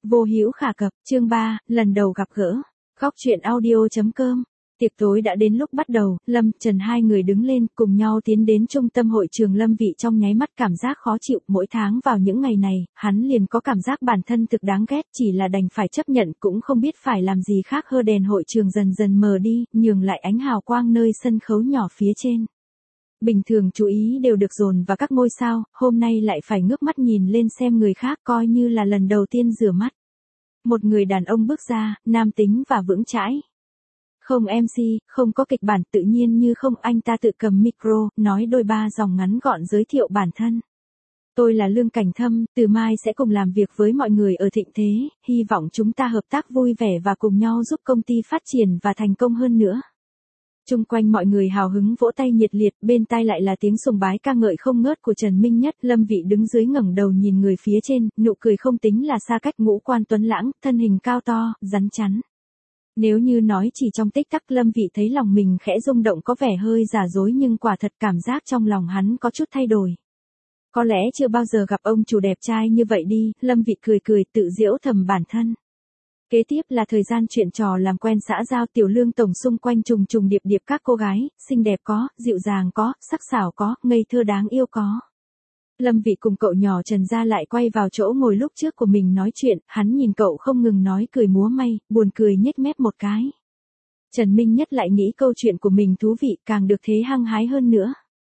Vô hữu khả cập, chương 3, lần đầu gặp gỡ. Góc truyện audio.com. Tiệc tối đã đến lúc bắt đầu, Lâm, Trần hai người đứng lên cùng nhau tiến đến trung tâm hội trường. Lâm Vị trong nháy mắt cảm giác khó chịu, mỗi tháng vào những ngày này, hắn liền có cảm giác bản thân thực đáng ghét, chỉ là đành phải chấp nhận, cũng không biết phải làm gì khác. Hơ đèn hội trường dần dần mờ đi, nhường lại ánh hào quang nơi sân khấu nhỏ phía trên. Bình thường chú ý đều được dồn vào các ngôi sao, hôm nay lại phải ngước mắt nhìn lên xem người khác, coi như là lần đầu tiên rửa mắt. Một người đàn ông bước ra, nam tính và vững chãi. Không MC, không có kịch bản, tự nhiên như không. Anh ta tự cầm micro, nói đôi ba dòng ngắn gọn giới thiệu bản thân. Tôi là Lương Cảnh Thâm, từ mai sẽ cùng làm việc với mọi người ở Thịnh Thế, hy vọng chúng ta hợp tác vui vẻ và cùng nhau giúp công ty phát triển và thành công hơn nữa. Chung quanh mọi người hào hứng vỗ tay nhiệt liệt, bên tai lại là tiếng sùng bái ca ngợi không ngớt của Trần Minh Nhất. Lâm Vị đứng dưới ngẩng đầu nhìn người phía trên, nụ cười không tính là xa cách. Ngũ quan tuấn lãng, thân hình cao to, rắn chắn. Nếu như nói chỉ trong tích tắc, Lâm Vị thấy lòng mình khẽ rung động, có vẻ hơi giả dối, nhưng quả thật cảm giác trong lòng hắn có chút thay đổi. Có lẽ chưa bao giờ gặp ông chủ đẹp trai như vậy đi. Lâm Vị cười cười tự giễu thầm bản thân. Kế tiếp là thời gian chuyện trò làm quen xã giao. Tiểu Lương tổng xung quanh trùng trùng điệp điệp các cô gái, xinh đẹp có, dịu dàng có, sắc sảo có, ngây thơ đáng yêu có. Lâm Vị cùng cậu nhỏ Trần Gia lại quay vào chỗ ngồi lúc trước của mình nói chuyện, hắn nhìn cậu không ngừng nói cười múa may, buồn cười nhếch mép một cái. Trần Minh Nhất lại nghĩ câu chuyện của mình thú vị, càng được thế hăng hái hơn nữa.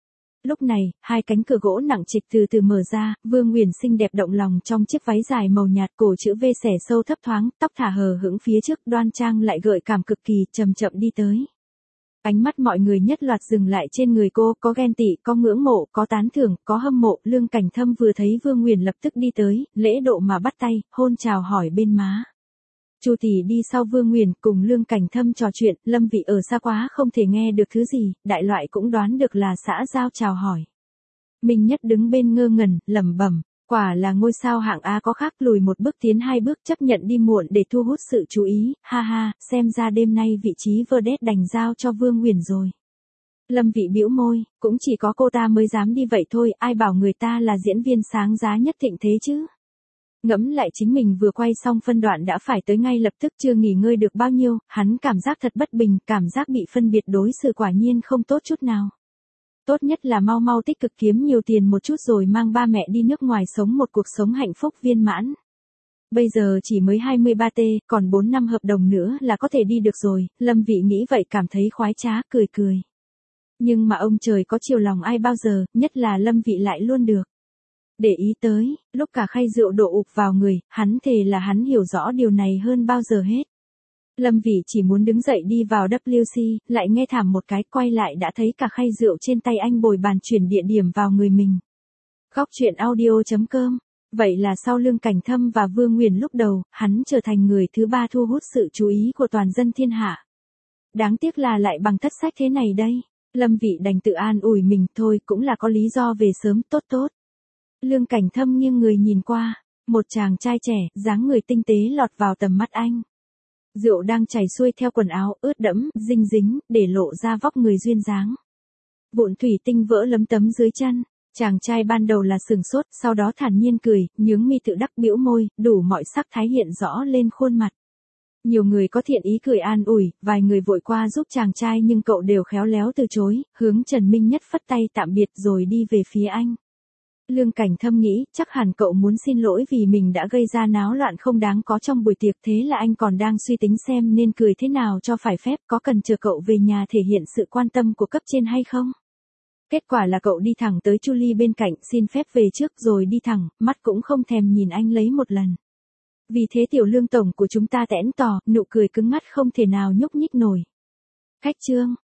Lúc này, hai cánh cửa gỗ nặng trịch từ từ mở ra, Vương Uyển xinh đẹp động lòng trong chiếc váy dài màu nhạt, cổ chữ V xẻ sâu thấp thoáng, tóc thả hờ hững phía trước, đoan trang lại gợi cảm cực kỳ, chậm chậm đi tới. Ánh mắt mọi người nhất loạt dừng lại trên người cô, có ghen tị, có ngưỡng mộ, có tán thưởng, có hâm mộ. Lương Cảnh Thâm vừa thấy Vương Uyển lập tức đi tới, lễ độ mà bắt tay, hôn chào hỏi bên má. Chu tỷ đi sau Vương Uyển cùng Lương Cảnh Thâm trò chuyện. Lâm Vị ở xa quá không thể nghe được thứ gì, đại loại cũng đoán được là xã giao chào hỏi. Minh Nhất đứng bên ngơ ngẩn, lẩm bẩm, quả là ngôi sao hạng A có khác. Lùi một bước tiến hai bước, chấp nhận đi muộn để thu hút sự chú ý. Ha ha, xem ra đêm nay vị trí vedette đành giao cho Vương Uyển rồi. Lâm Vị bĩu môi, cũng chỉ có cô ta mới dám đi vậy thôi, ai bảo người ta là diễn viên sáng giá nhất Thịnh Thế chứ. Ngẫm lại chính mình vừa quay xong phân đoạn đã phải tới ngay lập tức, chưa nghỉ ngơi được bao nhiêu, hắn cảm giác thật bất bình, cảm giác bị phân biệt đối xử quả nhiên không tốt chút nào. Tốt nhất là mau mau tích cực kiếm nhiều tiền một chút rồi mang ba mẹ đi nước ngoài sống một cuộc sống hạnh phúc viên mãn. Bây giờ chỉ mới 23T, còn 4 năm hợp đồng nữa là có thể đi được rồi. Lâm Vị nghĩ vậy cảm thấy khoái trá, cười cười. Nhưng mà ông trời có chiều lòng ai bao giờ, nhất là Lâm Vị lại luôn được để ý tới. Lúc cả khay rượu đổ ụp vào người, hắn thề là hắn hiểu rõ điều này hơn bao giờ hết. Lâm Vị chỉ muốn đứng dậy đi vào WC, lại nghe thảm một cái, quay lại đã thấy cả khay rượu trên tay anh bồi bàn chuyển địa điểm vào người mình. Góc truyện audio.com. Vậy là sau Lương Cảnh Thâm và Vương Uyển lúc đầu, hắn trở thành người thứ ba thu hút sự chú ý của toàn dân thiên hạ. Đáng tiếc là lại bằng thất sách thế này đây. Lâm Vị đành tự an ủi mình, thôi cũng là có lý do về sớm, tốt tốt. Lương Cảnh Thâm nghiêng người nhìn qua, một chàng trai trẻ, dáng người tinh tế lọt vào tầm mắt anh. Rượu đang chảy xuôi theo quần áo, ướt đẫm, dinh dính, để lộ ra vóc người duyên dáng. Vụn thủy tinh vỡ lấm tấm dưới chân. Chàng trai ban đầu là sừng sốt, sau đó thản nhiên cười, nhướng mi tự đắc bĩu môi, đủ mọi sắc thái hiện rõ lên khuôn mặt. Nhiều người có thiện ý cười an ủi, vài người vội qua giúp chàng trai nhưng cậu đều khéo léo từ chối, hướng Trần Minh Nhất phất tay tạm biệt rồi đi về phía anh. Lương Cảnh Thâm nghĩ, chắc hẳn cậu muốn xin lỗi vì mình đã gây ra náo loạn không đáng có trong buổi tiệc, thế là anh còn đang suy tính xem nên cười thế nào cho phải phép, có cần chờ cậu về nhà thể hiện sự quan tâm của cấp trên hay không. Kết quả là cậu đi thẳng tới Chu Ly bên cạnh, xin phép về trước rồi đi thẳng, mắt cũng không thèm nhìn anh lấy một lần. Vì thế Tiểu Lương tổng của chúng ta tẽn tò, nụ cười cứng mắt không thể nào nhúc nhích nổi. Khách trương,